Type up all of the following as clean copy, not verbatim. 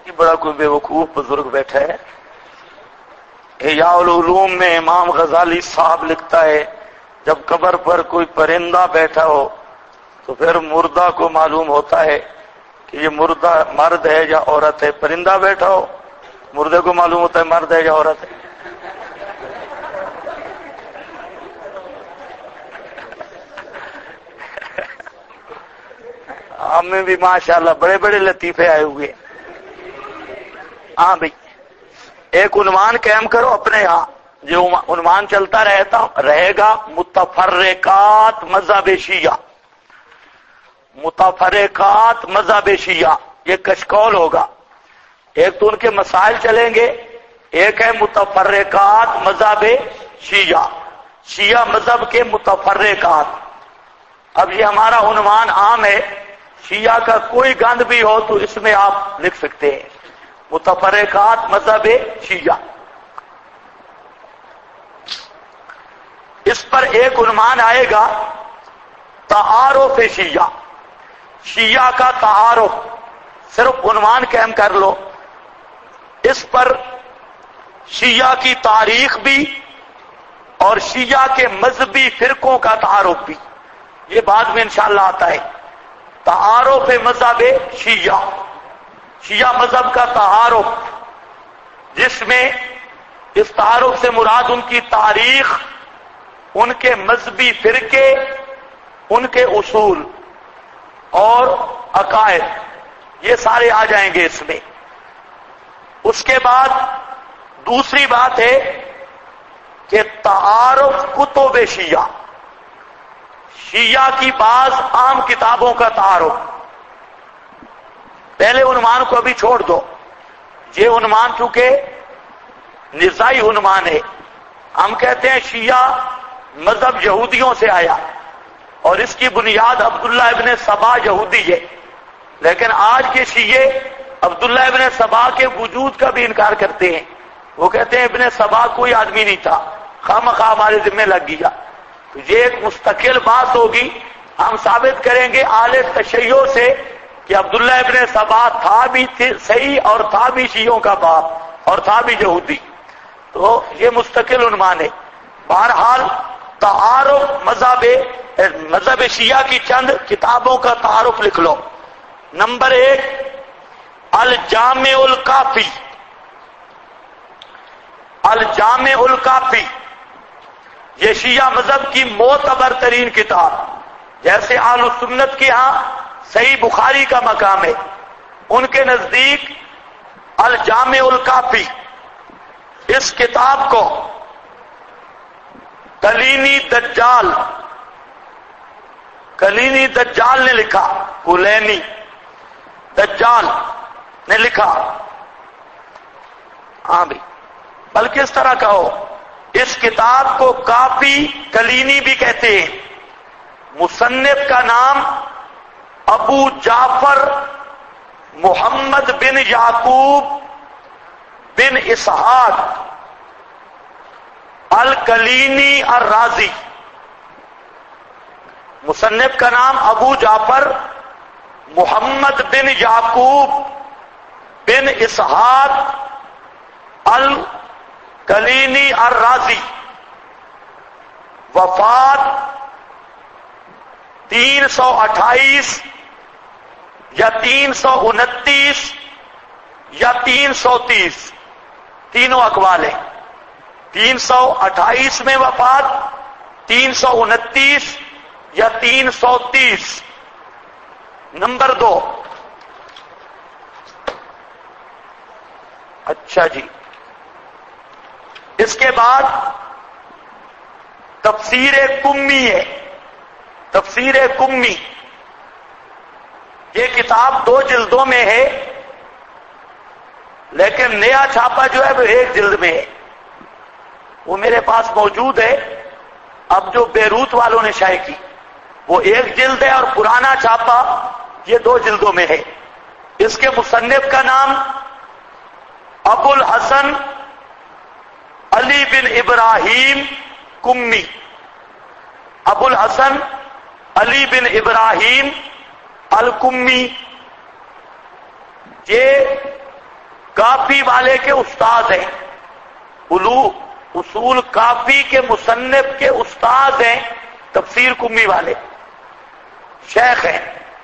یہ بڑا کوئی بے وقوف بزرگ بیٹھا ہے. احیاء العلوم میں امام غزالی صاحب لکھتا ہے جب قبر پر کوئی پرندہ بیٹھا ہو تو پھر مردہ کو معلوم ہوتا ہے کہ یہ مردہ مرد ہے یا عورت ہے. پرندہ بیٹھا ہو مردے کو معلوم ہوتا ہے مرد ہے یا عورت ہے. ہمیں بھی ماشاءاللہ بڑے بڑے لطیفے آئے ہوئے. ہاں بھائی ایک عنوان قائم کرو اپنے یہاں جو عنوان چلتا رہے گا متفرقات مذہب شیعہ. متفرقات مذہب شیعہ یہ کشکول ہوگا. ایک تو ان کے مسائل چلیں گے, ایک ہے متفرقات مذہب شیعہ, شیعہ مذہب کے متفرقات. اب یہ ہمارا عنوان عام ہے, شیعہ کا کوئی گند بھی ہو تو اس میں آپ لکھ سکتے ہیں متفرقات مذہب شیعہ. اس پر ایک عنوان آئے گا تعارف شیعہ. شیعہ کا تعارف صرف عنوان قائم کر لو. اس پر شیعہ کی تاریخ بھی اور شیعہ کے مذہبی فرقوں کا تعارف بھی, یہ بعد میں انشاءاللہ آتا ہے. تعارف مذہب شیعہ, شیعہ مذہب کا تعارف, جس میں اس تعارف سے مراد ان کی تاریخ, ان کے مذہبی فرقے, ان کے اصول اور عقائد, یہ سارے آ جائیں گے اس میں. اس کے بعد دوسری بات ہے کہ تعارف کتب شیعہ, شیعہ کی بعض عام کتابوں کا تعارف. پہلے عنوان کو ابھی چھوڑ دو, یہ عنوان چونکہ نزاعی عنوان ہے. ہم کہتے ہیں شیعہ مذہب یہودیوں سے آیا اور اس کی بنیاد عبداللہ ابن سبا یہودی ہے, لیکن آج کے شیعے عبداللہ ابن سبا کے وجود کا بھی انکار کرتے ہیں. وہ کہتے ہیں ابن سبا کوئی آدمی نہیں تھا, خواہ ہمارے ذمہ لگ گیا. تو یہ ایک مستقل بات ہوگی, ہم ثابت کریں گے اہل تشیع سے کہ عبداللہ ابن سبا تھا بھی صحیح اور تھا بھی شیعوں کا باپ اور تھا بھی یہودی. تو یہ مستقل عنوان ہے. بہرحال تعارف مذہب شیعہ کی چند کتابوں کا تعارف لکھ لو. نمبر 1 الجامع الکافی. الجامع الکافی یہ شیعہ مذہب کی معتبر ترین کتاب, جیسے اہل سنت کے ہاں صحیح بخاری کا مقام ہے, ان کے نزدیک الجامع الکافی, اس کتاب کو کلینی دجال نے لکھا, کلینی دجال نے لکھا. ہاں بھائی, بلکہ اس طرح کہو, اس کتاب کو کافی کلینی بھی کہتے ہیں. مصنف کا نام ابو جعفر محمد بن یعقوب بن اسحاق الکلینی الرازی. مصنف کا نام ابو جعفر محمد بن یعقوب بن اسحاق الکلینی الرازی. وفات 328 یا 329 یا 330, تینوں اقوال ہیں. 328 میں وفات, 329 یا 330. نمبر 2. اچھا جی, اس کے بعد تفسیر کمی ہے. تفسیر کمی یہ کتاب 2 جلدوں میں ہے, لیکن نیا چھاپا جو ہے وہ 1 جلد میں ہے. وہ میرے پاس موجود ہے. اب جو بیروت والوں نے شائع کی وہ 1 جلد ہے, اور پرانا چھاپا یہ 2 جلدوں میں ہے. اس کے مصنف کا نام ابو الحسن علی بن ابراہیم کمی. ابو الحسن علی بن ابراہیم الکمی. یہ کافی والے کے استاد ہیں، اصول کافی کے مصنف کے استاد ہیں، تفسیر کمی والے شیخ ہیں.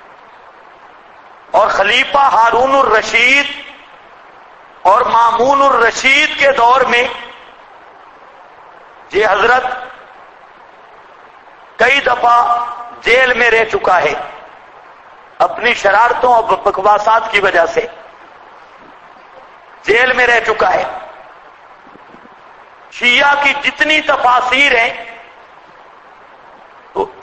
اور خلیفہ ہارون الرشید اور مامون الرشید کے دور میں یہ حضرت کئی دفعہ جیل میں رہ چکا ہے اپنی شرارتوں اور بکواسات کی وجہ سے، جیل میں رہ چکا ہے. شیعہ کی جتنی تفاسیر ہیں تو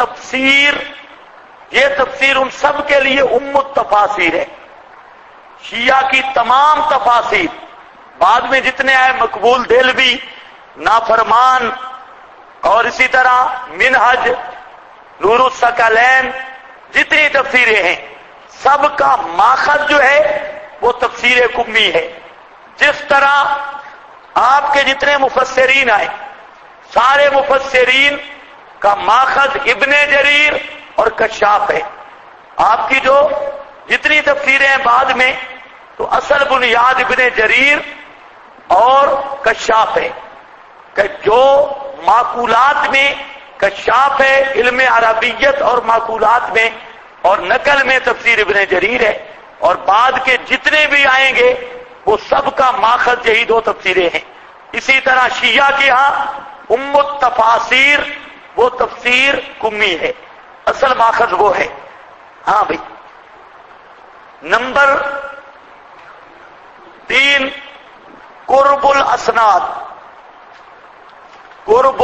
یہ تفسیر ان سب کے لیے ام التفاسیر ہے. شیعہ کی تمام تفاسیر بعد میں جتنے آئے، مقبول دہلوی، نافرمان، اور اسی طرح منہج، نور الثقلین، جتنی تفسیریں ہیں سب کا ماخذ جو ہے وہ تفسیر کمی ہے. جس طرح آپ کے جتنے مفسرین آئے سارے مفسرین کا ماخذ ابن جریر اور کشاف ہے. آپ کی جو جتنی تفسیریں ہیں بعد میں تو اصل بنیاد ابن جریر اور کشاف ہے، کہ جو معقولات میں کشاف ہے، علم عربیت اور معقولات میں اور نقل میں تفسیر ابن جریر ہے. اور بعد کے جتنے بھی آئیں گے وہ سب کا ماخذ یہی دو تفسیریں ہیں. اسی طرح شیعہ کے ہاں ام التفاسیر وہ تفسیر کمی ہے، اصل ماخذ وہ ہے. ہاں بھائی. نمبر 3 قرب الاسناد. قرب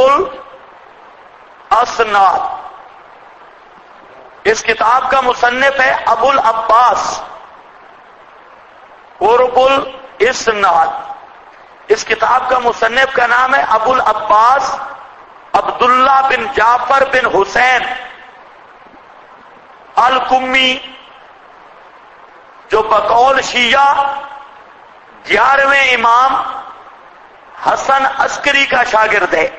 الاسناد اس کتاب کا مصنف ہے ابو العباس. قرب الاسناد اس کتاب کا مصنف کا نام ہے ابو العباس عبداللہ بن جعفر بن حسین القمی، جو بقول شیعہ 11ویں امام حسن عسکری کا شاگرد ہے.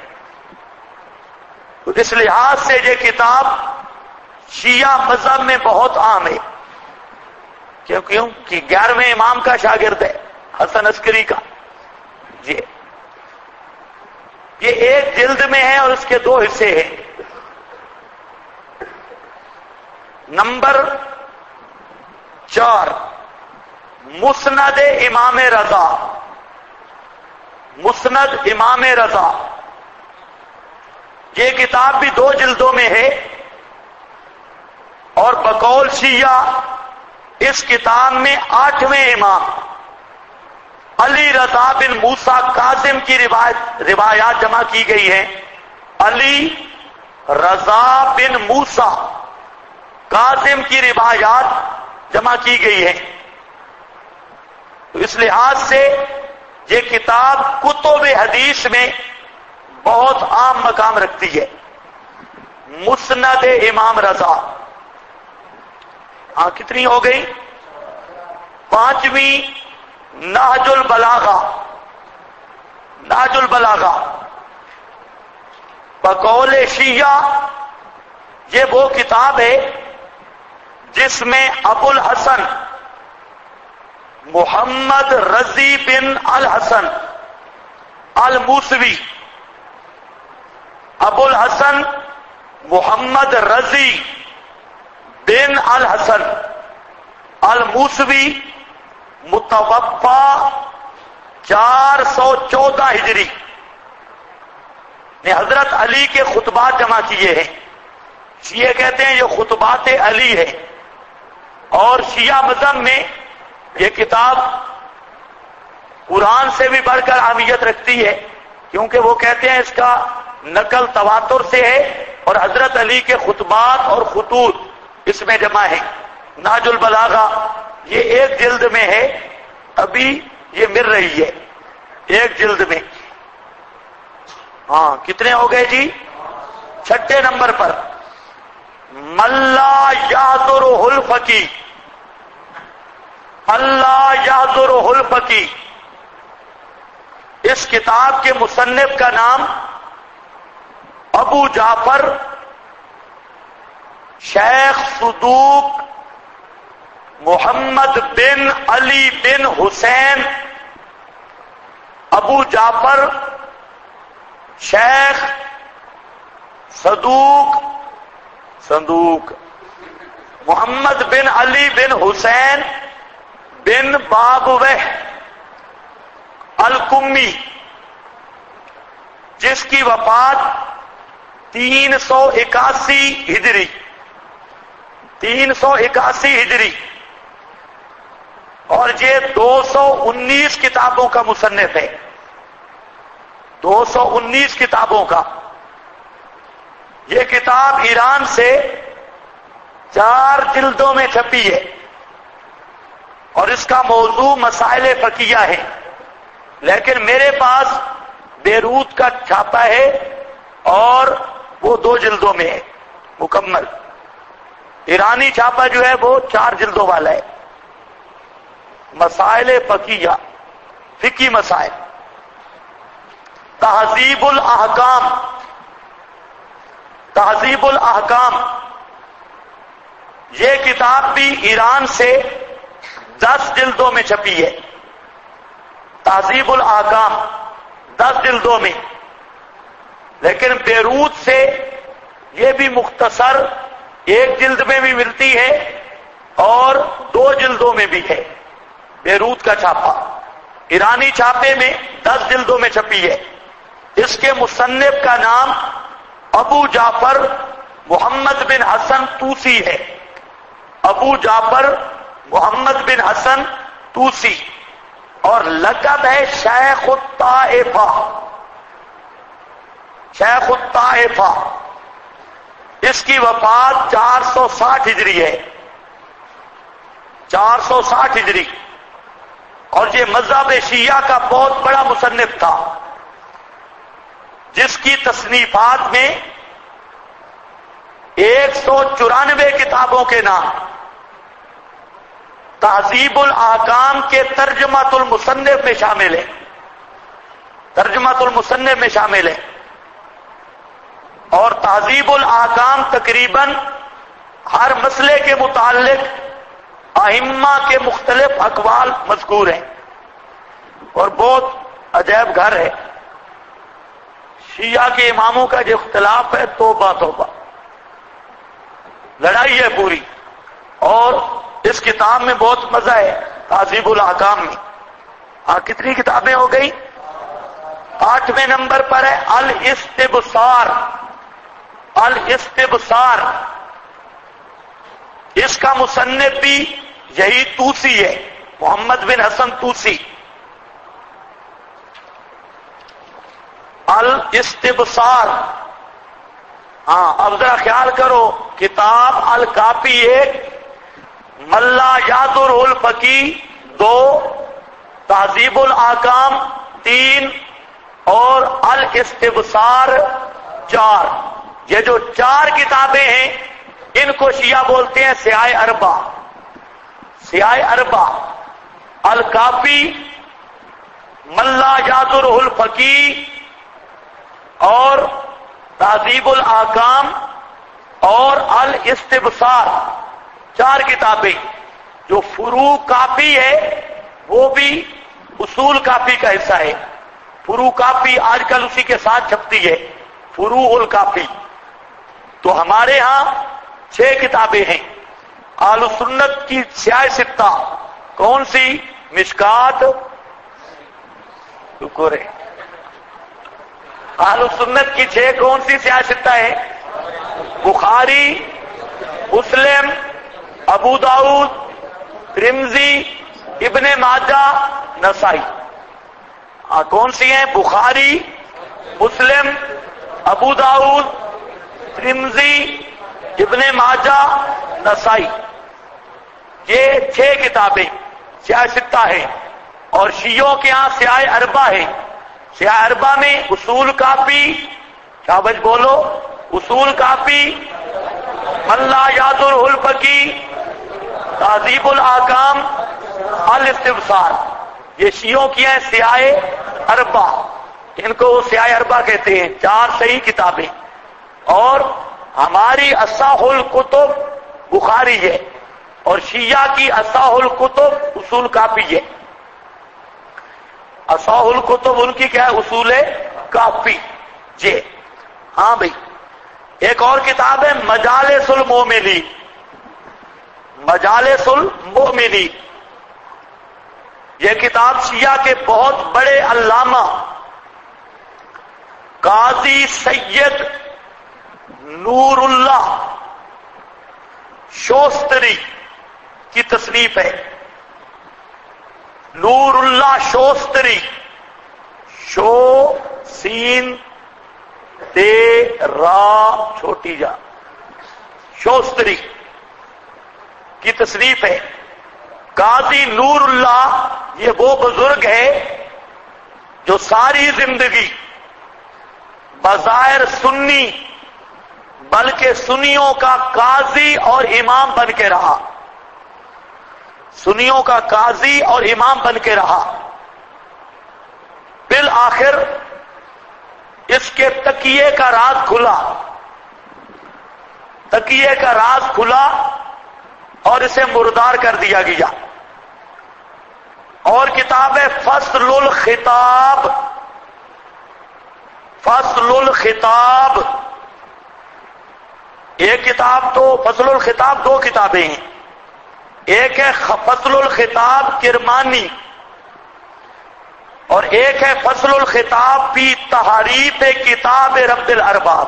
تو اس لحاظ سے یہ کتاب شیعہ مذہب میں بہت عام ہے. کیوں کہ 11ویں امام کا شاگرد ہے حسن عسکری کا. جی یہ ایک جلد میں ہے اور اس کے 2 حصے ہیں. نمبر 4 مسند امام رضا. مسند امام رضا یہ کتاب بھی 2 جلدوں میں ہے، اور بقول شیعہ اس کتاب میں 8ویں امام علی رضا بن موسیٰ کاظم کی روایات جمع کی گئی ہیں. علی رضا بن موسیٰ کاظم کی روایات جمع کی گئی ہیں. تو اس لحاظ سے یہ کتاب کتب حدیث میں بہت عام مقام رکھتی ہے. مسند امام رضا. ہاں کتنی ہو گئی؟ 5ویں نہج البلاغہ. نہج البلاغہ بقول شیعہ یہ وہ کتاب ہے جس میں ابو الحسن محمد رضی بن الحسن الموسوی، ابو الحسن محمد رضی بن الحسن الموسوی متوفا 414 ہجری نے حضرت علی کے خطبات جمع کیے ہیں. شیعہ کہتے ہیں یہ خطبات علی ہے، اور شیعہ مذہب میں یہ کتاب قرآن سے بھی بڑھ کر اہمیت رکھتی ہے، کیونکہ وہ کہتے ہیں اس کا نقل تواتر سے ہے، اور حضرت علی کے خطبات اور خطوط اس میں جمع ہیں. نہج البلاغہ یہ 1 جلد میں ہے، ابھی یہ مل رہی ہے 1 جلد میں. ہاں کتنے ہو گئے جی؟ 6 نمبر پر ملا یحضرہ الفقی. اللہ یحضرہ الفقی اس کتاب کے مصنف کا نام ابو جعفر شیخ صدوق محمد بن علی بن حسین ابو جعفر شیخ صدوق محمد بن علی بن حسین بن بابوہ الکمی، جس کی وفات 381 ہجری اور یہ 219 کتابوں کا مصنف ہے، 219 کتابوں کا۔ یہ کتاب ایران سے 4 جلدوں میں چھپی ہے اور اس کا موضوع مسائل فقہیہ ہے، لیکن میرے پاس بیروت کا چھاپا ہے اور وہ 2 جلدوں میں ہے مکمل۔ ایرانی چھاپا جو ہے وہ 4 جلدوں والا ہے۔ مسائل فقہیہ، فقہی مسائل۔ تہذیب الاحکام، یہ کتاب بھی ایران سے 10 جلدوں میں چھپی ہے۔ تہذیب الاحکام 10 جلدوں میں، لیکن بیروت سے یہ بھی مختصر 1 جلد میں بھی ملتی ہے اور 2 جلدوں میں بھی ہے۔ بیروت کا چھاپا ایرانی چھاپے میں 10 جلدوں میں چھپی ہے۔ اس کے مصنف کا نام ابو جعفر محمد بن حسن طوسی ہے، ابو جعفر محمد بن حسن طوسی، اور لقب ہے شیخ الطائفہ۔ اس کی وفات 460 ہجری ہے، 460 ہجری، اور یہ مذہب شیعہ کا بہت بڑا مصنف تھا، جس کی تصنیفات میں 194 کتابوں کے نام تہذیب الاحکام کے ترجمۃ المصنف میں شامل ہے، ترجمۃ المصنف میں شامل ہے۔ اور تہذیب الاحکام تقریباً ہر مسئلے کے متعلق ائمہ کے مختلف اقوال مذکور ہیں، اور بہت عجیب گھر ہے۔ شیعہ کے اماموں کا جو اختلاف ہے، توبہ توبہ، لڑائی ہے پوری۔ اور اس کتاب میں بہت مزہ ہے، تہذیب الاحکام میں۔ کتنی کتابیں ہو گئی؟ 8ویں نمبر پر ہے الاستبصار۔ اس کا مصنف بھی یہی طوسی ہے، محمد بن حسن طوسی۔ الاستبصار، اب ذرا خیال کرو، کتاب الکافی 1، ملا یادر الفقی 2، تہذیب الاحکام 3 اور الاستبصار 4۔ یہ جو 4 کتابیں ہیں ان کو شیعہ بولتے ہیں سیاہ اربع۔ سیاہ اربع، الکافی، ملا یادر الفقی اور تہذیب الاحکام اور الاستبصار، 4 کتابیں۔ جو فروع کافی ہے وہ بھی اصول کافی کا حصہ ہے۔ فروع کافی آج کل اسی کے ساتھ چھپتی ہے، فروع الکافی۔ تو ہمارے ہاں 6 کتابیں ہیں۔ اہل سنت کی سیاہ ستہ کون سی؟ مشکات، اہل سنت کی 6 کون سی سیاہ ستہ ہے؟ بخاری، مسلم، ابو داؤد، ترمذی، ابن ماجہ، نسائی۔ کون سی ہیں؟ بخاری، مسلم، ابو داؤد، ترمذی، ابن ماجہ، نسائی۔ یہ 6 کتابیں سیاہ ستہ ہیں، اور شیعوں کے ہاں سیاہ اربع ہے۔ سیاہ اربع میں اصول کافی، شابش بولو، اصول کافی، ملا یادر الفقی، تہذیب الاحکام، الاستبصار، یہ شیعوں کی ہیں سیاہ اربع۔ ان کو وہ سیاہ اربع کہتے ہیں، 4 صحیح کتابیں۔ اور ہماری اصح الکتب بخاری ہے، اور شیعہ کی اصح الکتب اصول کافی ہے. اصح الکتب ان کی کیا ہے؟ اصول کافی. جی ہاں بھائی. ایک اور کتاب ہے مجالس المومنین. مجالس المومنین یہ کتاب شیعہ کے بہت بڑے علامہ قاضی سید نور اللہ شوستری کی تصنیف ہے. نور اللہ شوستری، شو سین تے را چھوٹی جا، شوستری کی تصنیف ہے. قاضی نور اللہ یہ وہ بزرگ ہے جو ساری زندگی بظاہر سنی بلکہ سنیوں کا قاضی اور امام بن کے رہا. سنیوں کا قاضی اور امام بن کے رہا. بالآخر اس کے تکیے کا راز کھلا. تکیے کا راز کھلا اور اسے مردار کر دیا گیا. اور کتاب ہے فصل الخطاب. فصل الخطاب ایک کتاب تو فصل الخطاب دو کتابیں ہیں. ایک ہے فصل الخطاب کرمانی اور ایک ہے فصل الخطاب فی تحریف کتاب رب الارباب.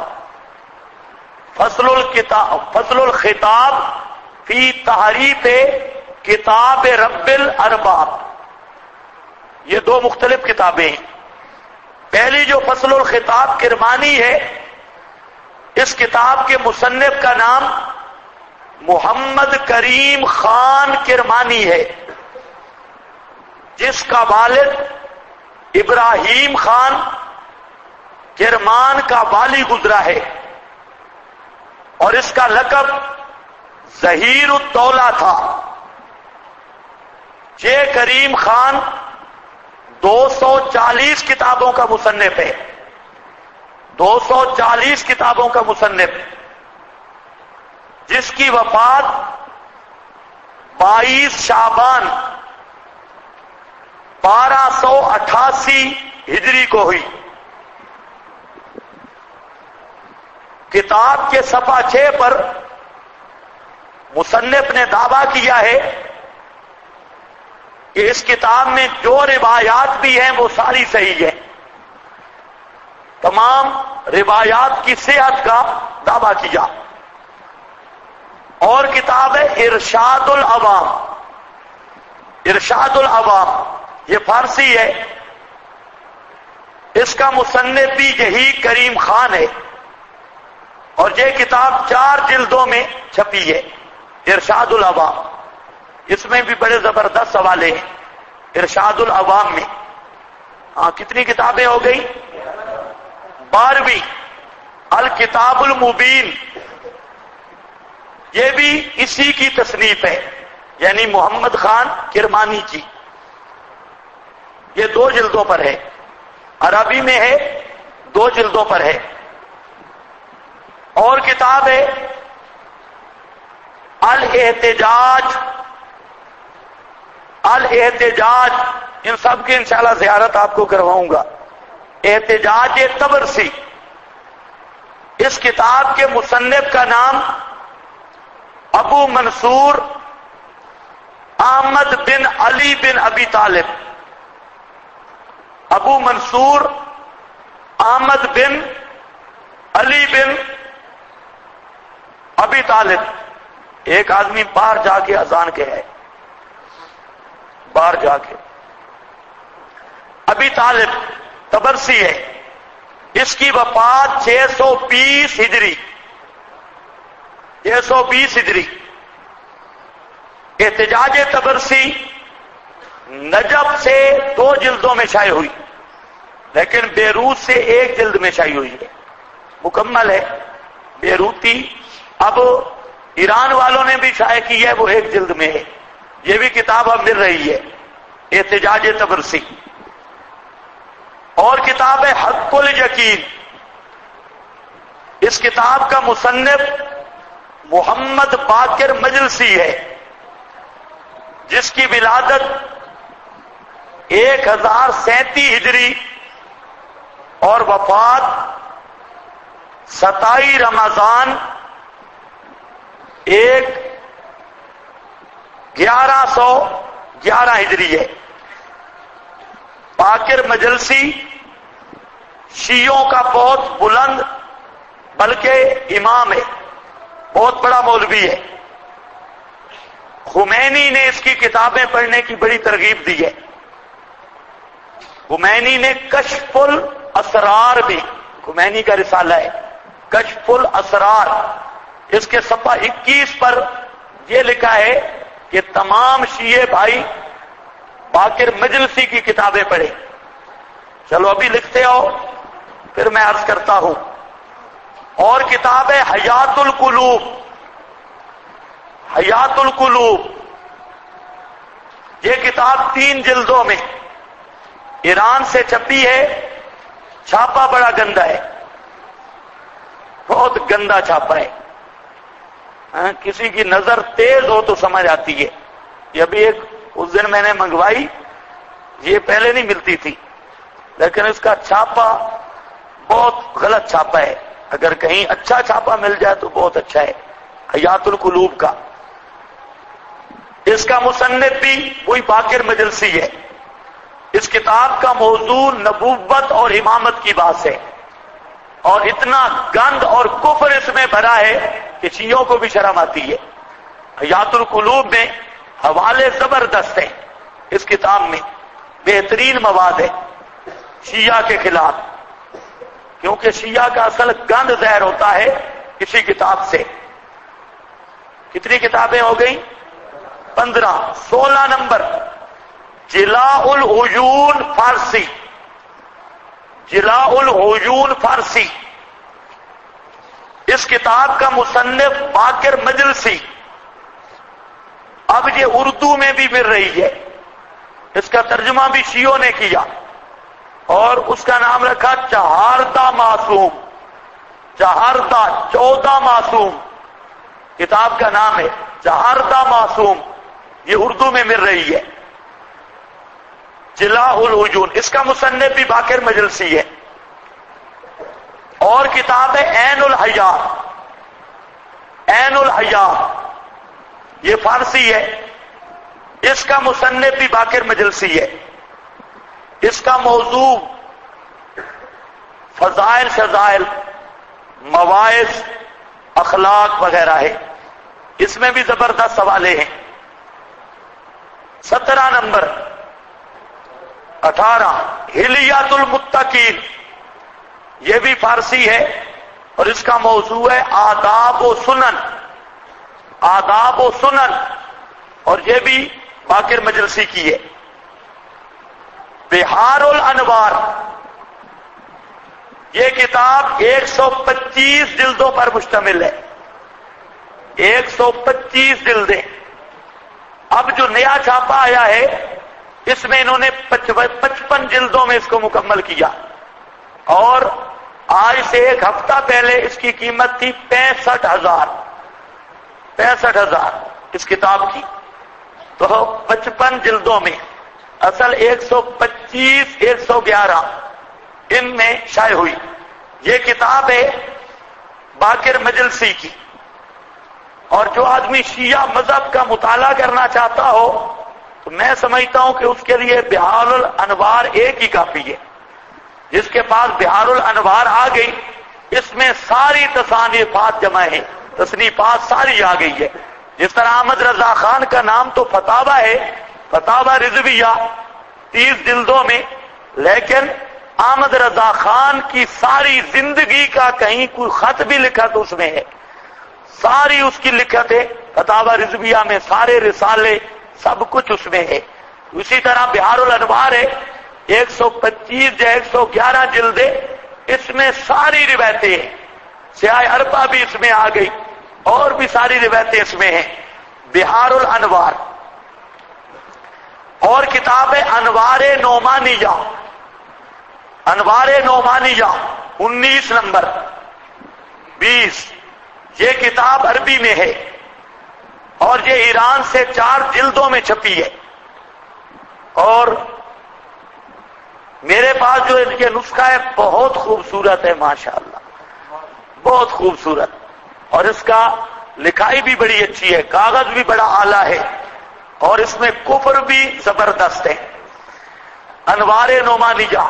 فصل الخطاب فی تحریف کتاب رب الارباب یہ دو مختلف کتابیں ہیں. پہلی جو فصل الخطاب کرمانی ہے اس کتاب کے مصنف کا نام محمد کریم خان کرمانی ہے جس کا والد ابراہیم خان کرمان کا والی گزرا ہے اور اس کا لقب ظہیر الدولہ تھا. جے کریم خان 240 کتابوں کا مصنف ہے. 240 کتابوں کا مصنف جس کی وفات 22 شعبان 1288 ہجری کو ہوئی. کتاب کے صفحہ 6 پر مصنف نے دعویٰ کیا ہے کہ اس کتاب میں جو روایات بھی ہیں وہ ساری صحیح ہیں. تمام روایات کی صحت کا دعویٰ کیا. اور کتاب ہے ارشاد العوام. ارشاد العوام یہ فارسی ہے. اس کا مصنف بھی یہی کریم خان ہے اور یہ کتاب 4 جلدوں میں چھپی ہے. ارشاد العوام اس میں بھی بڑے زبردست حوالے ہیں. ارشاد العوام میں کتنی کتابیں ہو گئی؟ 12. الکتاب المبین یہ بھی اسی کی تصنیف ہے یعنی محمد خان کرمانی کی. یہ 2 جلدوں پر ہے. عربی میں ہے 2 جلدوں پر ہے. اور کتاب ہے الاحتجاج. الاحتجاج ان سب کی انشاءاللہ زیارت آپ کو کرواؤں گا. احتجاج طبرسی. اس کتاب کے مصنف کا نام ابو منصور احمد بن علی بن ابی طالب. ابو منصور احمد بن علی بن ابی طالب. ایک آدمی باہر جا کے اذان کے ہے. باہر جا کے ابی طالب طبرسی ہے. اس کی وفات 620 ہجری. 620 ہجری. احتجاج طبرسی نجف سے 2 جلدوں میں شائع ہوئی لیکن بیروت سے 1 جلد میں شائع ہوئی ہے. مکمل ہے. بیروتی اب ایران والوں نے بھی شائع کی ہے وہ 1 جلد میں ہے. یہ بھی کتاب اب مل رہی ہے. احتجاج طبرسی. اور کتاب ہے حق الیقین. اس کتاب کا مصنف محمد باقر مجلسی ہے. جس کی ولادت 1037 ہجری اور وفات 27 رمضان 1111 ہجری ہے۔ باقر مجلسی شیعوں کا بہت بلند بلکہ امام ہے، بہت بڑا مولوی ہے۔ خمینی نے اس کی کتابیں پڑھنے کی بڑی ترغیب دی ہے۔ خمینی نے کشف الاسرار بھی، خمینی کا رسالہ ہے کشف الاسرار، اس کے صفحہ 21 پر یہ لکھا ہے کہ تمام شیعہ بھائی باقر مجلسی کی کتابیں پڑھیں۔ چلو ابھی لکھتے ہو، پھر میں عرض کرتا ہوں۔ اور کتاب ہے حیات القلوب، حیات القلوب، یہ کتاب 3 جلدوں میں ایران سے چھپی ہے، چھاپا بڑا گندا ہے، بہت گندا چھاپا ہے، کسی کی نظر تیز ہو تو سمجھ آتی ہے۔ یہ ابھی اس دن میں نے منگوائی، یہ پہلے نہیں ملتی تھی، لیکن اس کا چھاپا بہت غلط چھاپا ہے، اگر کہیں اچھا چھاپا مل جائے تو بہت اچھا ہے۔ حیات القلوب کا، اس کا مصنف بھی وہی باقر مجلسی ہے۔ اس کتاب کا موضوع نبوت اور امامت کی بات ہے، اور اتنا گند اور کفر اس میں بھرا ہے کہ شیعوں کو بھی شرم آتی ہے۔ حیات القلوب میں حوالے زبردست ہیں، اس کتاب میں بہترین مواد ہے شیعہ کے خلاف، کیونکہ شیعہ کا اصل گند ظاہر ہوتا ہے کسی کتاب سے۔ کتنی کتابیں ہو گئیں؟ 15۔ 16 نمبر جلاء العیون فارسی، جلاء العیون فارسی، اس کتاب کا مصنف باقر مجلسی، اب یہ اردو میں بھی مل رہی ہے، اس کا ترجمہ بھی شیعوں نے کیا، اور اس کا نام رکھا چہاردہ معصوم، چہاردہ 14 معصوم، کتاب کا نام ہے چہاردہ معصوم، یہ اردو میں مل رہی ہے، جلاء العیون، اس کا مصنف بھی باقر مجلسی ہے۔ اور کتاب ہے عین الحیاء، عین الحیاء، یہ فارسی ہے، اس کا مصنف بھی باقر مجلسی ہے۔ اس کا موضوع فضائل شضائل، مواعظ، اخلاق وغیرہ ہے، اس میں بھی زبردست حوالے ہیں۔ 17 نمبر 18 حلیات المتقین، یہ بھی فارسی ہے، اور اس کا موضوع ہے آداب و سنن، آداب و سنن، اور یہ بھی باقر مجلسی کی ہے۔ بحار الانوار، یہ کتاب 125 جلدوں پر مشتمل ہے، 125 جلدیں۔ اب جو نیا چھاپا آیا ہے اس میں انہوں نے 55 جلدوں میں اس کو مکمل کیا، اور آج سے 1 ہفتہ پہلے اس کی قیمت تھی 65,000 اس کتاب کی، تو 55 جلدوں میں، اصل 125 111 ان میں شائع ہوئی۔ یہ کتاب ہے باقر مجلسی کی، اور جو آدمی شیعہ مذہب کا مطالعہ کرنا چاہتا ہو تو میں سمجھتا ہوں کہ اس کے لیے بحار الانوار ایک ہی کافی ہے۔ جس کے پاس بحار الانوار آ گئی، اس میں ساری تصانیفات جمع ہیں، تصنیفات ساری آ گئی ہے۔ جس طرح احمد رضا خان کا نام تو فتاوی ہے، فتاوی رضویہ 30 جلدوں میں، لیکن احمد رضا خان کی ساری زندگی کا کہیں کوئی خط بھی لکھا تو اس میں ہے، ساری اس کی لکھت ہے فتاوی رضویہ میں، سارے رسالے سب کچھ اس میں ہے۔ اسی طرح بحار الانوار ہے 125 یا 111 جلدیں، اس میں ساری روایتیں ہیں، سیاہ اربع بھی اس میں آ گئی، اور بھی ساری روایتیں اس میں ہیں۔ بحار الانوار، اور کتاب ہے انوار نعمانیہ، انوار نعمانیہ 19 نمبر 20، یہ کتاب عربی میں ہے، اور یہ ایران سے 4 جلدوں میں چھپی ہے، اور میرے پاس جو ان کے نسخہ ہے بہت خوبصورت ہے ماشاءاللہ، بہت خوبصورت، اور اس کا لکھائی بھی بڑی اچھی ہے، کاغذ بھی بڑا اعلیٰ ہے، اور اس میں کفر بھی زبردست ہے۔ انوار نعمانیہ،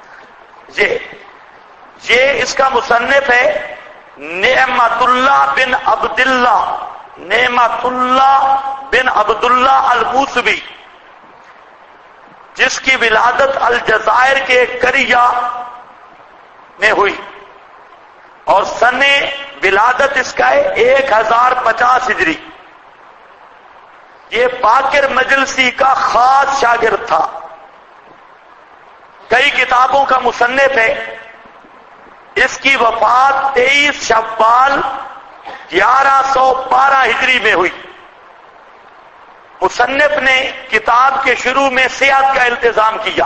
یہ اس کا مصنف ہے نعمت اللہ بن عبداللہ، نعمت اللہ بن عبداللہ الموسوی، جس کی ولادت الجزائر کے قریہ میں ہوئی، اور سن ولادت اس کا ہے 1050 ہجری۔ یہ باقر مجلسی کا خاص شاگرد تھا، کئی کتابوں کا مصنف ہے۔ اس کی وفات 23 شوال 1112 ہجری میں ہوئی۔ مصنف نے کتاب کے شروع میں صحت کا التزام کیا،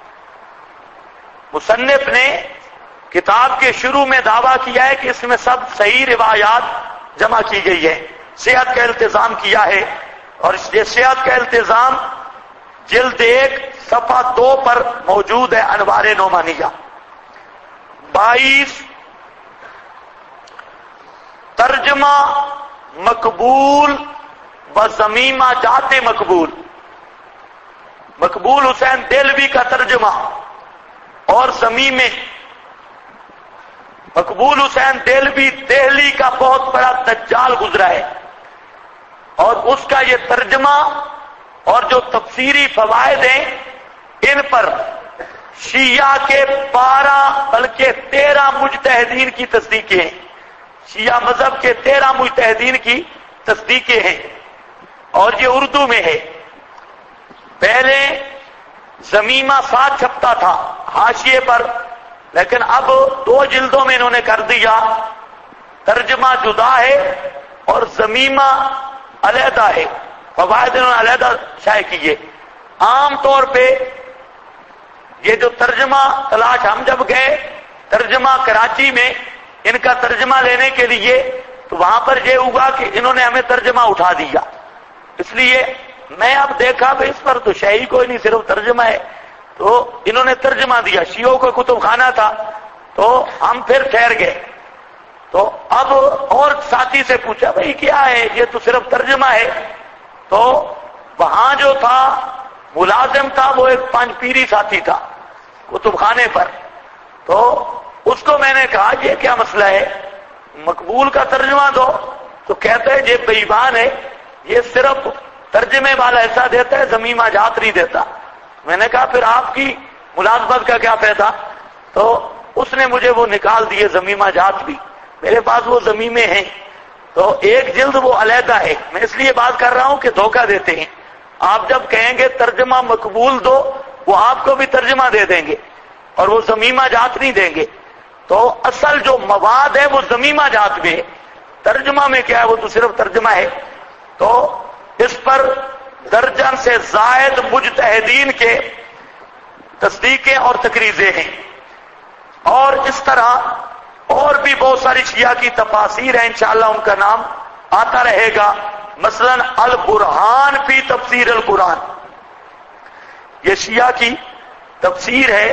مصنف نے کتاب کے شروع میں دعویٰ کیا ہے کہ اس میں سب صحیح روایات جمع کی گئی ہے، صحت کا التزام کیا ہے، اور یہ صحت کا التزام جلد 1 صفحہ 2 پر موجود ہے، انوار نعمانیہ۔ 22 ترجمہ مقبول و ضمیمہ جات مقبول، مقبول حسین دہلوی کا ترجمہ اور ضمیمے۔ مقبول حسین دہلوی دہلی کا بہت بڑا دجال گزرا ہے، اور اس کا یہ ترجمہ اور جو تفسیری فوائد ہیں ان پر شیعہ کے 12 بلکہ 13 مجتہدین کی تصدیقیں ہیں، شیعہ مذہب کے 13 مجتہدین کی تصدیقیں ہیں، اور یہ اردو میں ہے۔ پہلے ضمیمہ ساتھ چھپتا تھا حاشیے پر، لیکن اب 2 جلدوں میں انہوں نے کر دیا، ترجمہ جدا ہے اور ضمیمہ علیحدہ ہے، فوائد انہوں نے علیحدہ شائع کیے۔ عام طور پہ یہ جو ترجمہ تلاش، ہم جب گئے ترجمہ کراچی میں ان کا ترجمہ لینے کے لیے، تو وہاں پر یہ ہوا کہ انہوں نے ہمیں ترجمہ اٹھا دیا، اس لیے میں اب دیکھا بھائی اس پر تو شیعی کوئی نہیں، صرف ترجمہ ہے، تو انہوں نے ترجمہ دیا، شیعوں کا کتب خانہ تھا، تو ہم پھر ٹھہر گئے۔ تو اب اور ساتھی سے پوچھا بھائی کیا ہے، یہ تو صرف ترجمہ ہے، تو وہاں جو تھا ملازم تھا وہ ایک 5 پیری ساتھی تھا کتب خانے پر، تو اس کو میں نے کہا یہ کیا مسئلہ ہے، مقبول کا ترجمہ دو، تو کہتے ہیں یہ بے ایمان ہے، یہ صرف ترجمے والا ایسا دیتا ہے، ضمیمہ جات نہیں دیتا۔ میں نے کہا پھر آپ کی ملازمت کا کیا فائدہ، تو اس نے مجھے وہ نکال دیے ضمیمہ جات بھی، میرے پاس وہ ضمیمے ہیں، تو 1 جلد وہ علیحدہ ہے۔ میں اس لیے بات کر رہا ہوں کہ دھوکہ دیتے ہیں، آپ جب کہیں گے ترجمہ مقبول دو، وہ آپ کو بھی ترجمہ دے دیں گے اور وہ ضمیمہ جات نہیں دیں گے، تو اصل جو مواد ہے وہ ضمیمہ جات میں ہے، ترجمہ میں کیا ہے، وہ تو صرف ترجمہ ہے۔ تو اس پر درجن سے زائد مجتہدین کے تصدیقیں اور تقریزیں ہیں، اور اس طرح اور بھی بہت ساری شیعہ کی تفاسیر ہیں، انشاءاللہ ان کا نام آتا رہے گا۔ مثلا البرہان فی تفسیر القرآن، یہ شیعہ کی تفسیر ہے۔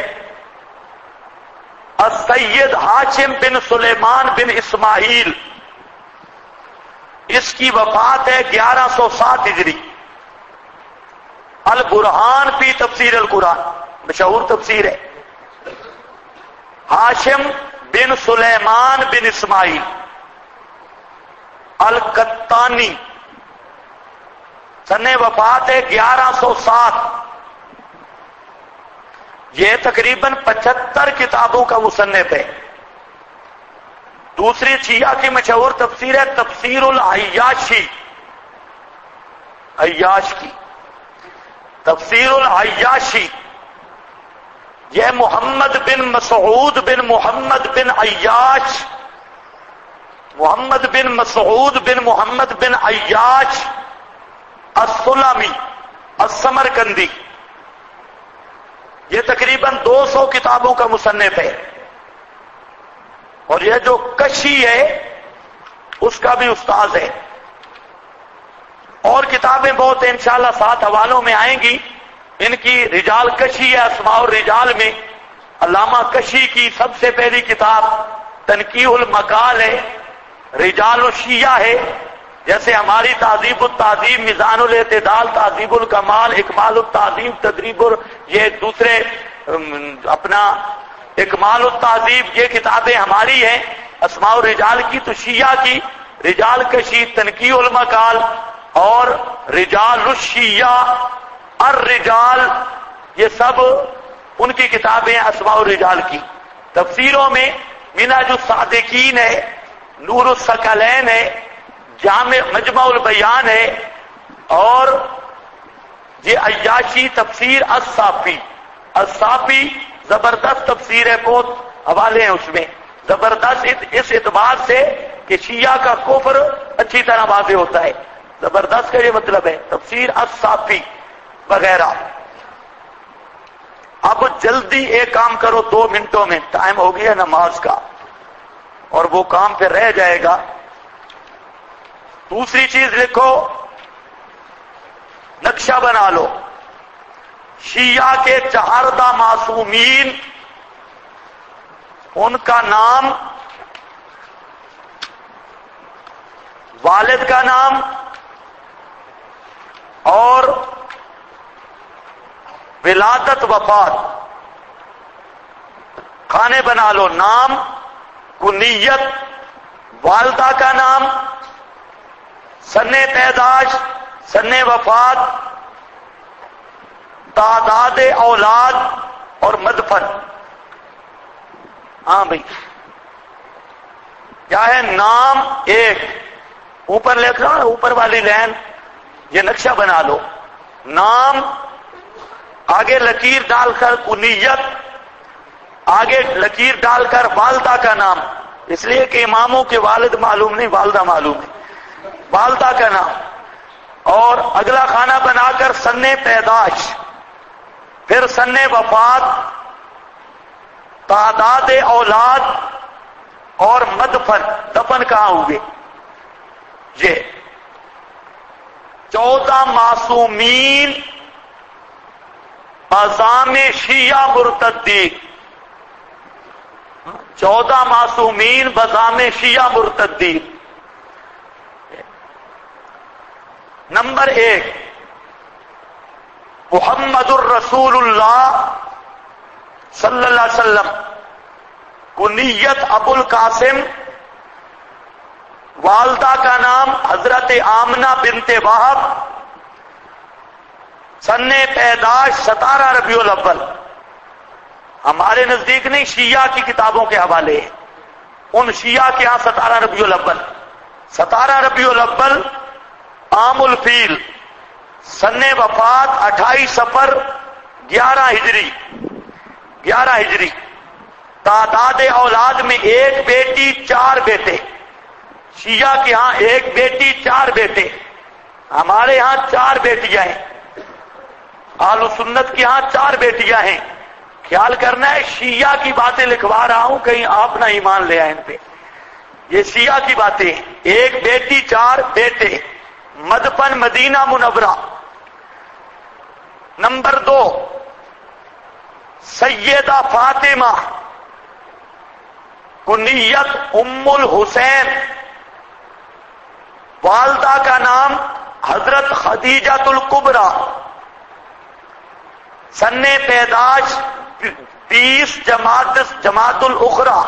السید ہاشم بن سلیمان بن اسماعیل، اس کی وفات ہے 1107 ہجری۔ البرہان فی تفسیر القرآن مشہور تفسیر ہے۔ ہاشم بن سلیمان بن اسماعیل القطانی، سن وفات ہے 1107۔ یہ تقریباً 75 کتابوں کا مصنف ہے۔ دوسری شیعہ کی مشہور تفسیر ہے تفسیر العیاشی، عیاش کی تفسیر العیاشی، یہ محمد بن مسعود بن محمد بن عیاش، محمد بن مسعود بن محمد بن عیاش السلمی السمرقندی، یہ تقریباً 200 کتابوں کا مصنف ہے، اور یہ جو کشی ہے اس کا بھی استاد ہے۔ اور کتابیں بہت انشاءاللہ 7 حوالوں میں آئیں گی. ان کی رجال کشی ہے اسماء الرجال میں. علامہ کشی کی سب سے پہلی کتاب تنقیح المقال ہے. رجال الشیعہ ہے. جیسے ہماری تہذیب التہذیب، میزان الاعتدال، تہذیب الکمال، اکمال التہذیب، تدریب یہ دوسرے اپنا اکمال التہذیب، یہ کتابیں ہماری ہیں اسماء الرجال کی. تو شیعہ کی رجال کشی، تنقیح المقال اور رجال الشیعہ الرجال، یہ سب ان کی کتابیں اسماء الرجال کی. تفسیروں میں منہاج الصادقین ہے، نور الثقلین ہے، جامع مجمع البیان ہے، اور یہ عیاشی تفسیر الصافی. الصافی زبردست تفسیر ہے، بہت حوالے ہیں اس میں. زبردست اس اعتبار سے کہ شیعہ کا کفر اچھی طرح واضح ہوتا ہے. زبردست کا یہ مطلب ہے تفسیر الصافی وغیرہ. اب جلدی ایک کام کرو، 2 منٹوں میں ٹائم ہو گیا نماز کا، اور وہ کام پھر رہ جائے گا. دوسری چیز لکھو، نقشہ بنا لو. شیعہ کے 4 معصومین، ان کا نام، والد کا نام اور ولادت وفات، کھانے بنا لو. نام، کنیت، والدہ کا نام، سن پیدائش، سن وفات، تعداد اولاد اور مدفن. ہاں بھائی کیا ہے؟ نام ایک اوپر لکھ لو، اوپر والی لائن، یہ نقشہ بنا لو. نام، آگے لکیر ڈال کر کنیت، آگے لکیر ڈال کر والدہ کا نام، اس لیے کہ اماموں کے والد معلوم نہیں، والدہ معلوم ہے. والدہ کا نام، اور اگلا خانہ بنا کر سن پیدائش، پھر سن وفات، تعداد اولاد اور مدفن، دفن کہاں ہوئے. یہ 14 معصومین بزعم شیعہ مرتدین. 14 معصومین بزعم شیعہ مرتدین. نمبر 1 محمد الرسول اللہ صلی اللہ علیہ وسلم، کنیت ابو القاسم، والدہ کا نام حضرت آمنہ بنت وہب، سن پیدائش 17 ربیع الاول. ہمارے نزدیک نہیں، شیعہ کی کتابوں کے حوالے ہیں. ان شیعہ کے ہاں 17 ربیع الاول. 17 ربیع الاول عام الفیل. سن وفات 28 صفر 11 ہجری. 11 ہجری. تعداد اولاد میں 1 بیٹی 4 بیٹے. شیعہ کے ہاں 1 بیٹی 4 بیٹے. ہمارے ہاں 4 بیٹیاں ہیں. اہل سنت کے ہاں 4 بیٹیاں ہیں. خیال کرنا ہے، شیعہ کی باتیں لکھوا رہا ہوں، کہیں آپ نہ ایمان لے آئیں ان پہ. یہ شیعہ کی باتیں ہیں. 1 بیٹی 4 بیٹے. مدفن مدینہ منورہ. نمبر 2 سیدہ فاطمہ، کنیت ام الحسین، والدہ کا نام حضرت خدیجہ الکبریٰ، سن پیدائش 30 جمادی الاخری،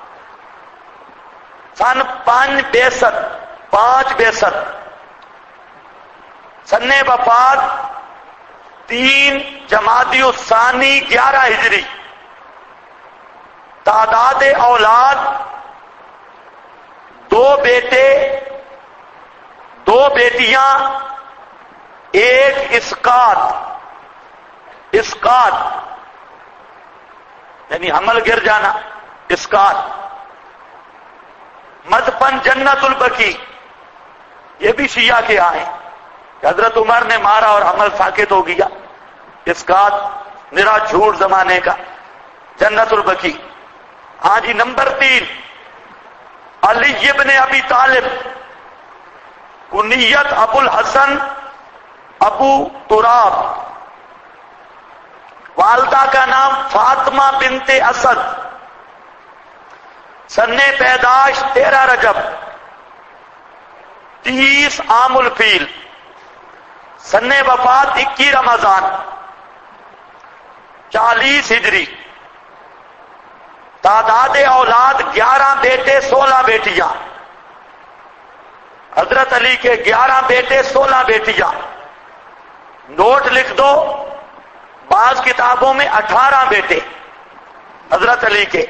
سن 5 62، سن وفات 3 جمادی الثانی 11 ہجری. تعداد اولاد 2 بیٹے 2 بیٹیاں، 1 اسقاط یعنی حمل گر جانا، اسقاط. مدفن جنت البقیع. یہ بھی شیعہ کے یہاں ہیں. حضرت عمر نے مارا اور حمل ساکت ہو گیا. اسقاط میرا جھوٹ زمانے کا. جنت البقیع. ہاں جی. نمبر 3 علی ابن ابی طالب، کنیت ابو الحسن ابو تراب، والدہ کا نام فاطمہ بنت اسد، سن پیدائش 13 رجب 30 عام الفیل، سن وفات 21 رمضان 40 ہجری، تعداد اولاد 11 بیٹے 16 بیٹیاں، حضرت علی کے 11 بیٹے 16 بیٹیاں، نوٹ لکھ دو، بعض کتابوں میں 18 بیٹے حضرت علی کے،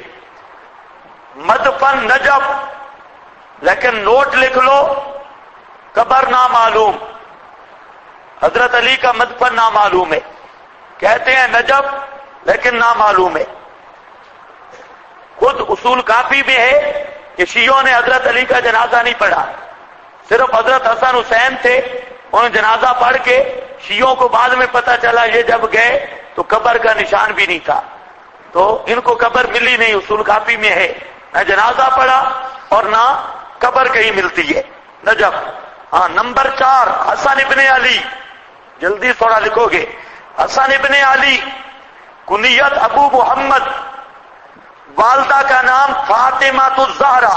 مدفن نجف، لیکن نوٹ لکھ لو قبر نامعلوم، حضرت علی کا مدفن نامعلوم ہے، کہتے ہیں نجف لیکن نامعلوم ہے۔ خود اصول کافی میں ہے کہ شیعوں نے حضرت علی کا جنازہ نہیں پڑھا، صرف حضرت حسن حسین تھے، انہوں نے جنازہ پڑھ کے شیعوں کو بعد میں پتا چلا یہ جب گئے تو قبر کا نشان بھی نہیں تھا، تو ان کو قبر ملی نہیں، اصول کافی میں ہے، نہ جنازہ پڑھا اور نہ قبر کہیں ملتی ہے نجف۔ ہاں، نمبر 4 حسن ابن علی، جلدی تھوڑا لکھو گے، حسن ابن علی کنیت ابو محمد، والدہ کا نام فاطمہ الزہرا،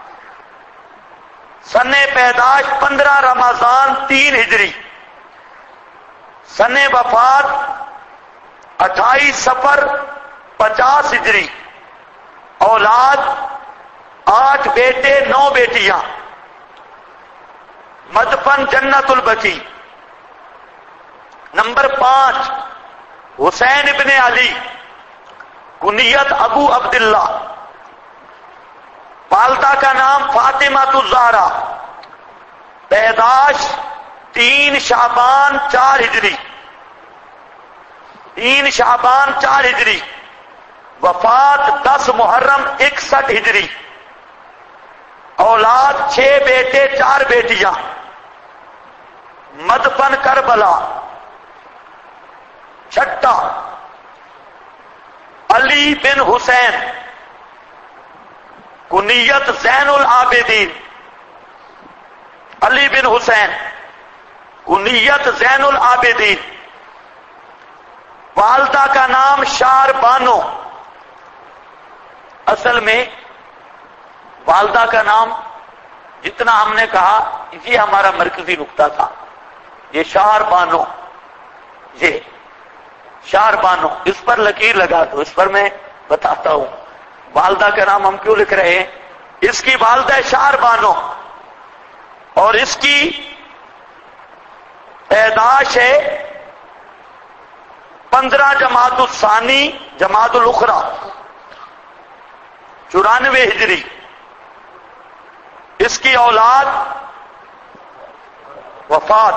سن پیدائش 15 رمضان 3 ہجری، سن وفات 28 صفر 50 ہجری، اولاد 8 بیٹے 9 بیٹیاں، مدفن جنت البقیع۔ نمبر 5 حسین ابن علی کنیت ابو عبداللہ، والدہ کا نام فاطمہ الزہرا، پیدائش 3 شعبان 4 ہجری، 3 شعبان 4 ہجری، وفات 10 محرم 61 ہجری، اولاد 6 بیٹے 4 بیٹیاں، مدفن کربلا۔ 6 علی بن حسین کنیت زین العابدین، علی بن حسین کنیت زین العابدین، والدہ کا نام شار بانو، اصل میں والدہ کا نام جتنا ہم نے کہا یہ ہمارا مرکزی نقطہ تھا، یہ شار بانو، یہ شار بانو، اس پر لکیر لگا دو، اس پر میں بتاتا ہوں والدہ کا نام ہم کیوں لکھ رہے ہیں۔ اس کی والدہ شار بانو اور اس کی پیدائش ہے 15 جمادی الثانی جمادی الاخری 94 ہجری، اس کی اولاد وفات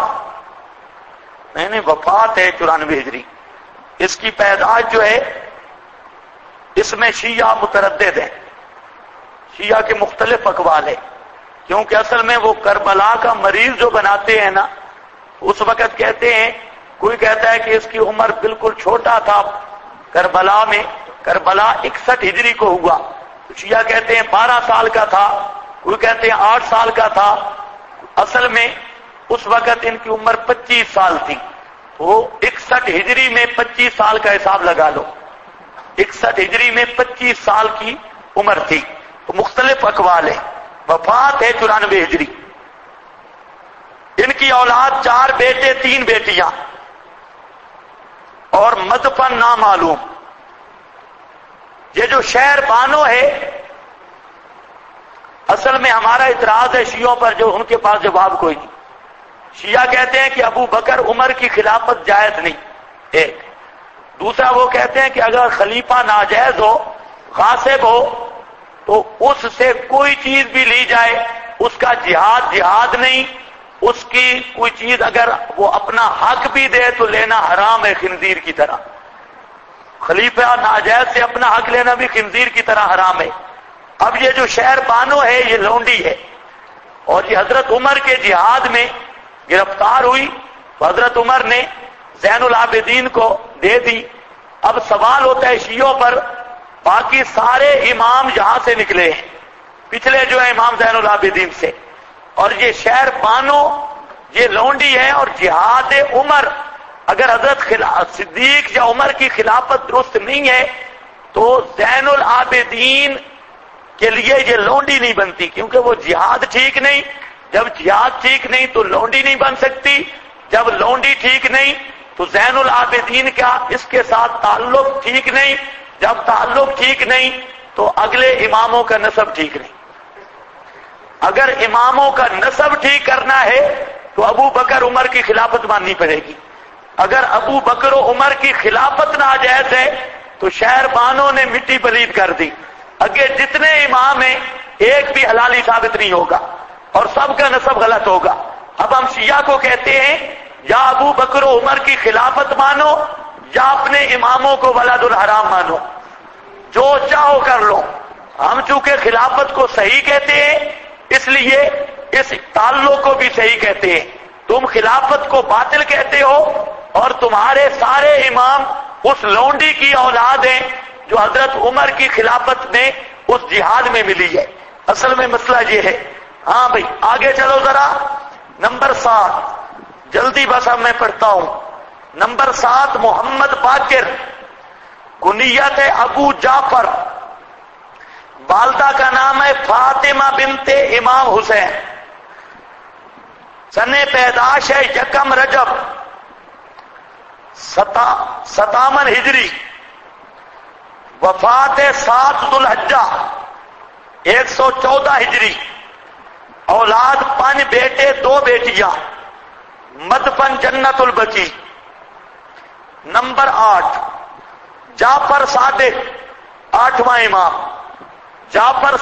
ہے 94 ہجری، اس کی پیدائش جو ہے اس میں شیعہ متردد ہیں، شیعہ کے مختلف اقوال ہیں، کیونکہ اصل میں وہ کربلا کا مریض جو بناتے ہیں نا، اس وقت کہتے ہیں، کوئی کہتا ہے کہ اس کی عمر بالکل چھوٹا تھا کربلا میں، کربلا 61 ہجری کو ہوا، شیعہ کہتے ہیں 12 سال کا تھا، کوئی کہتے ہیں 8 سال کا تھا، اصل میں اس وقت ان کی عمر 25 سال تھی، وہ 61 ہجری میں 25 سال کا حساب لگا لو، 61 ہجری میں 25 سال کی عمر تھی، تو مختلف اقوال ہیں، وفات ہے 94 ہجری۔ ان کی اولاد 4 بیٹے 3 بیٹیاں اور مدفن نامعلوم۔ یہ جو شہر بانو ہے، اصل میں ہمارا اعتراض ہے شیعوں پر، جو ان کے پاس جواب کوئی نہیں۔ شیعہ کہتے ہیں کہ ابو بکر عمر کی خلافت جائز نہیں، ایک، دوسرا وہ کہتے ہیں کہ اگر خلیفہ ناجائز ہو، غاصب ہو، تو اس سے کوئی چیز بھی لی جائے اس کا جہاد نہیں، اس کی کوئی چیز اگر وہ اپنا حق بھی دے تو لینا حرام ہے، خنزیر کی طرح، خلیفہ ناجائز سے اپنا حق لینا بھی خنزیر کی طرح حرام ہے۔ اب یہ جو شہر بانو ہے یہ لونڈی ہے، اور یہ حضرت عمر کے جہاد میں گرفتار ہوئی، تو حضرت عمر نے زین العابدین کو دے دی۔ اب سوال ہوتا ہے شیعوں پر، باقی سارے امام یہاں سے نکلے ہیں، پچھلے جو ہے امام زین العابدین سے، اور یہ شہر بانو یہ لونڈی ہے. اور جہاد عمر اگر حضرت صدیق یا عمر کی خلافت درست نہیں ہے تو زین العابدین کے لیے یہ لونڈی نہیں بنتی، کیونکہ وہ جہاد ٹھیک نہیں. جب جہاد ٹھیک نہیں تو لونڈی نہیں بن سکتی، جب لونڈی ٹھیک نہیں تو زین العابدین کا اس کے ساتھ تعلق ٹھیک نہیں، جب تعلق ٹھیک نہیں تو اگلے اماموں کا نسب ٹھیک نہیں. اگر اماموں کا نسب ٹھیک کرنا ہے تو ابو بکر عمر کی خلافت ماننی پڑے گی. اگر ابو بکر و عمر کی خلافت ناجائز ہے تو شہر بانوں نے مٹی پلید کر دی. اگے جتنے امام ہیں ایک بھی حلالی ثابت نہیں ہوگا اور سب کا نسب غلط ہوگا. اب ہم شیعہ کو کہتے ہیں یا ابو بکر و عمر کی خلافت مانو یا اپنے اماموں کو ولد الحرام مانو، جو چاہو کر لو. ہم چونکہ خلافت کو صحیح کہتے ہیں اس لیے اس تعلق کو بھی صحیح کہتے ہیں. تم خلافت کو باطل کہتے ہو اور تمہارے سارے امام اس لونڈی کی اولاد ہیں جو حضرت عمر کی خلافت میں اس جہاد میں ملی ہے. اصل میں مسئلہ یہ ہے. ہاں بھائی آگے چلو ذرا. نمبر 7 جلدی بس اب میں پڑھتا ہوں. نمبر 7 محمد باقر، کنیت ہے ابو جعفر، والدہ کا نام ہے فاطمہ بنت امام حسین، سن پیدائش ہے 1 رجب 57 ہجری، وفات 7 ذوالحجہ 114 ہجری. اولاد 5 بیٹے 2 بیٹیاں، مدفن جنت البقیع. نمبر 8 جعفر صادق، 8واں امام جعفر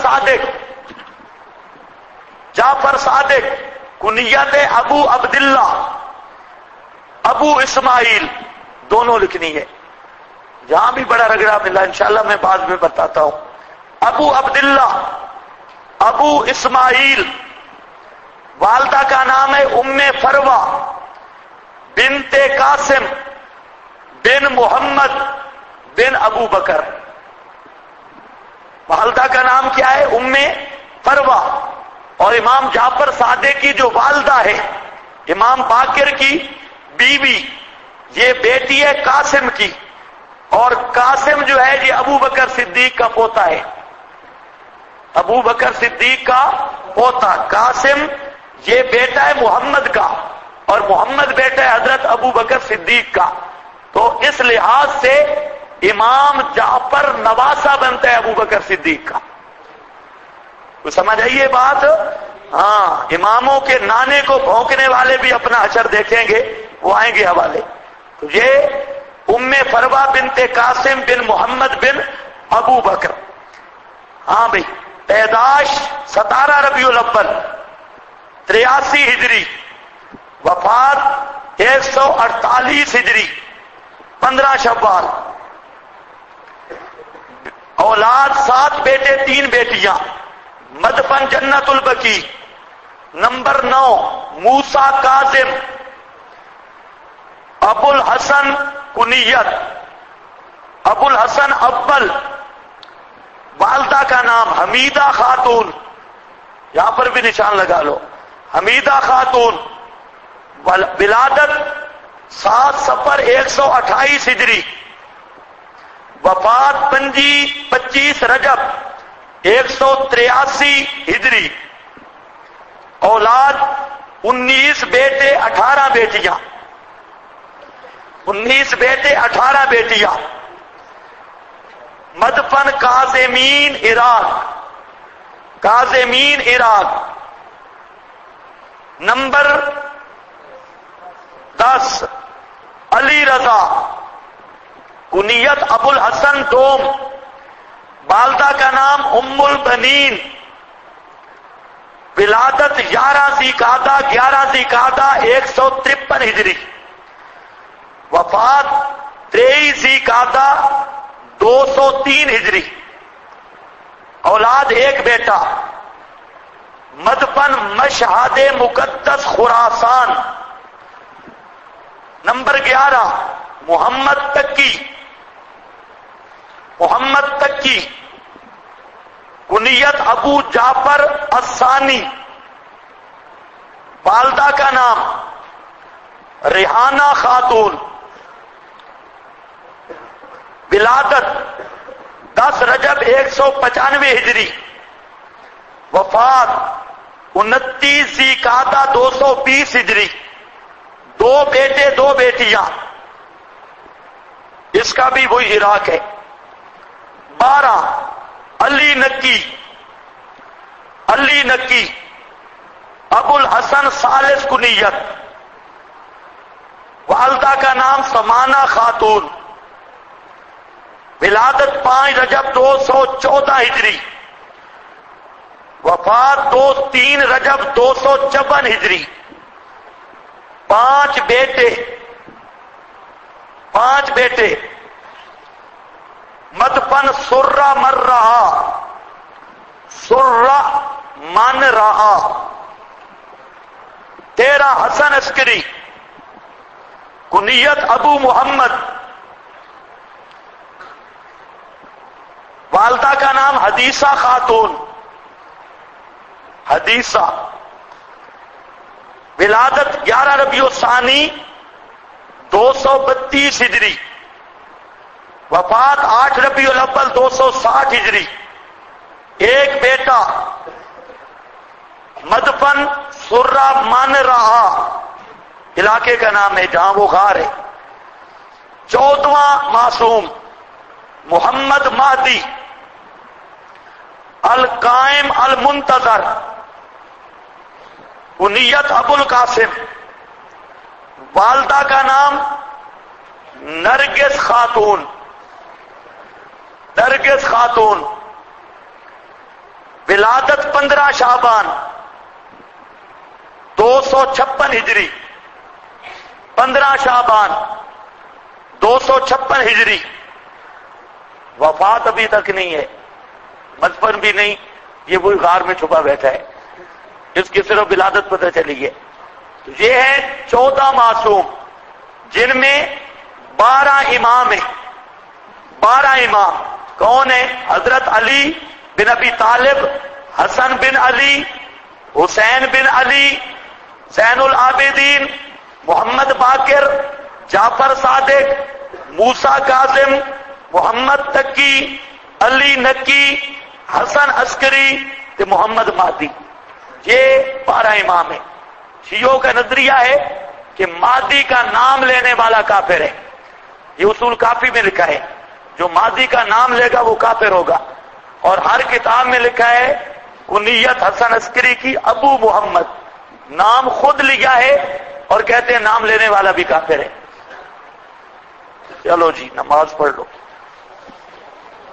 صادق کنیت ابو عبداللہ، ابو اسماعیل دونوں لکھنی ہے. جہاں بھی بڑا رگڑا ملا انشاءاللہ میں بعد میں بتاتا ہوں. ابو عبداللہ ابو اسماعیل، والدہ کا نام ہے ام فروہ بنت قاسم بن محمد بن ابو بکر. والدہ کا نام کیا ہے؟ ام فروہ. اور امام جعفر صادق کی جو والدہ ہے امام باقر کی بیوی، یہ بیٹی ہے قاسم کی، اور قاسم جو ہے یہ ابو بکر صدیق کا پوتا ہے. ابو بکر صدیق کا پوتا قاسم یہ بیٹا ہے محمد کا، اور محمد بیٹا ہے حضرت ابو بکر صدیق کا. تو اس لحاظ سے امام جعفر نواسہ بنتا ہے ابو بکر صدیق کا. تو سمجھ آئیے بات. ہاں اماموں کے نانے کو بھونکنے والے بھی اپنا اثر دیکھیں گے، وہ آئیں گے حوالے. تو یہ ام فروہ بنت قاسم بن محمد بن ابو بکر. ہاں بھائی پیدائش 17 ربیع الاول 83 ہجری، وفات 148 ہجری 15 شوال. اولاد 7 بیٹے 3 بیٹیاں، مدفن جنت البقیع. نمبر 9 موسیٰ کاظم، ابو الحسن کنیت ابو الحسن اول، والدہ کا نام حمیدہ خاتون، یہاں پر بھی نشان لگا لو، حمیدہ خاتون، ولادت 7 صفر 128 ہجری، وفات 25 رجب 183 ہجری. اولاد 19 بیٹے 18 بیٹیاں، 19 بیٹے 18 بیٹیاں. مدفن کاظمین عراق. نمبر 10 علی رضا، کنیت ابو الحسن دوم، والدہ کا نام ام البنین، ولادت 11 ذی قعدہ 153 ہجری، وفات 23 ذی قعدہ 203 ہجری. اولاد 1 بیٹا، مدفن مشہد مقدس خراسان. نمبر 11 محمد تقی، کنیت ابو جعفر الثانی، والدہ کا نام ریحانہ خاتون، ولادت 10 رجب 195 ہجری، وفات 29 ذی-القعدہ 220 ہجری، 2 بیٹے 2 بیٹیاں، اس کا بھی وہی عراق ہے۔ 12 علی نکی ابو الحسن ثالث کنیت، والدہ کا نام سمانہ خاتون، ولادت 5 رجب 214 ہجری، وفات 3 رجب 254 ہجری، 5 بیٹے، مدفن سرہ مر رہا، 13 حسن عسکری، کنیت ابو محمد، والدہ کا نام حدیثہ خاتون، ولادت 11 ربیع الثانی 232 ہجری، وفات 8 ربیع الاول 260 ہجری، ایک بیٹا، مدفن سرہ من رہا، علاقے کا نام ہے جہاں وہ غار ہے۔ 14واں معصوم محمد مہدی القائم المنتظر، کنیت ابو القاسم، والدہ کا نام نرگس خاتون، ولادت 15 شعبان 256 ہجری، 15 شعبان 256 ہجری، وفات ابھی تک نہیں ہے، مدفن بھی نہیں، یہ وہی غار میں چھپا بیٹھا ہے، اس کی صرف ولادت پتہ چلی ہے۔ یہ ہے 14 معصوم جن میں 12 امام ہیں۔ 12 امام کون ہیں؟ حضرت علی بن ابی طالب، حسن بن علی، حسین بن علی، زین العابدین، محمد باقر، جعفر صادق، موسیٰ کاظم، محمد تقی، علی نکی، حسن عسکری، محمد مہدی، یہ 12 امام ہیں۔ شیعوں کا نظریہ ہے کہ مہدی کا نام لینے والا کافر ہے، یہ اصول کافی میں لکھا ہے، جو مہدی کا نام لے گا وہ کافر ہوگا، اور ہر کتاب میں لکھا ہے کنیت حسن عسکری کی ابو محمد، نام خود لیا ہے اور کہتے ہیں نام لینے والا بھی کافر ہے۔ چلو جی نماز پڑھ لو۔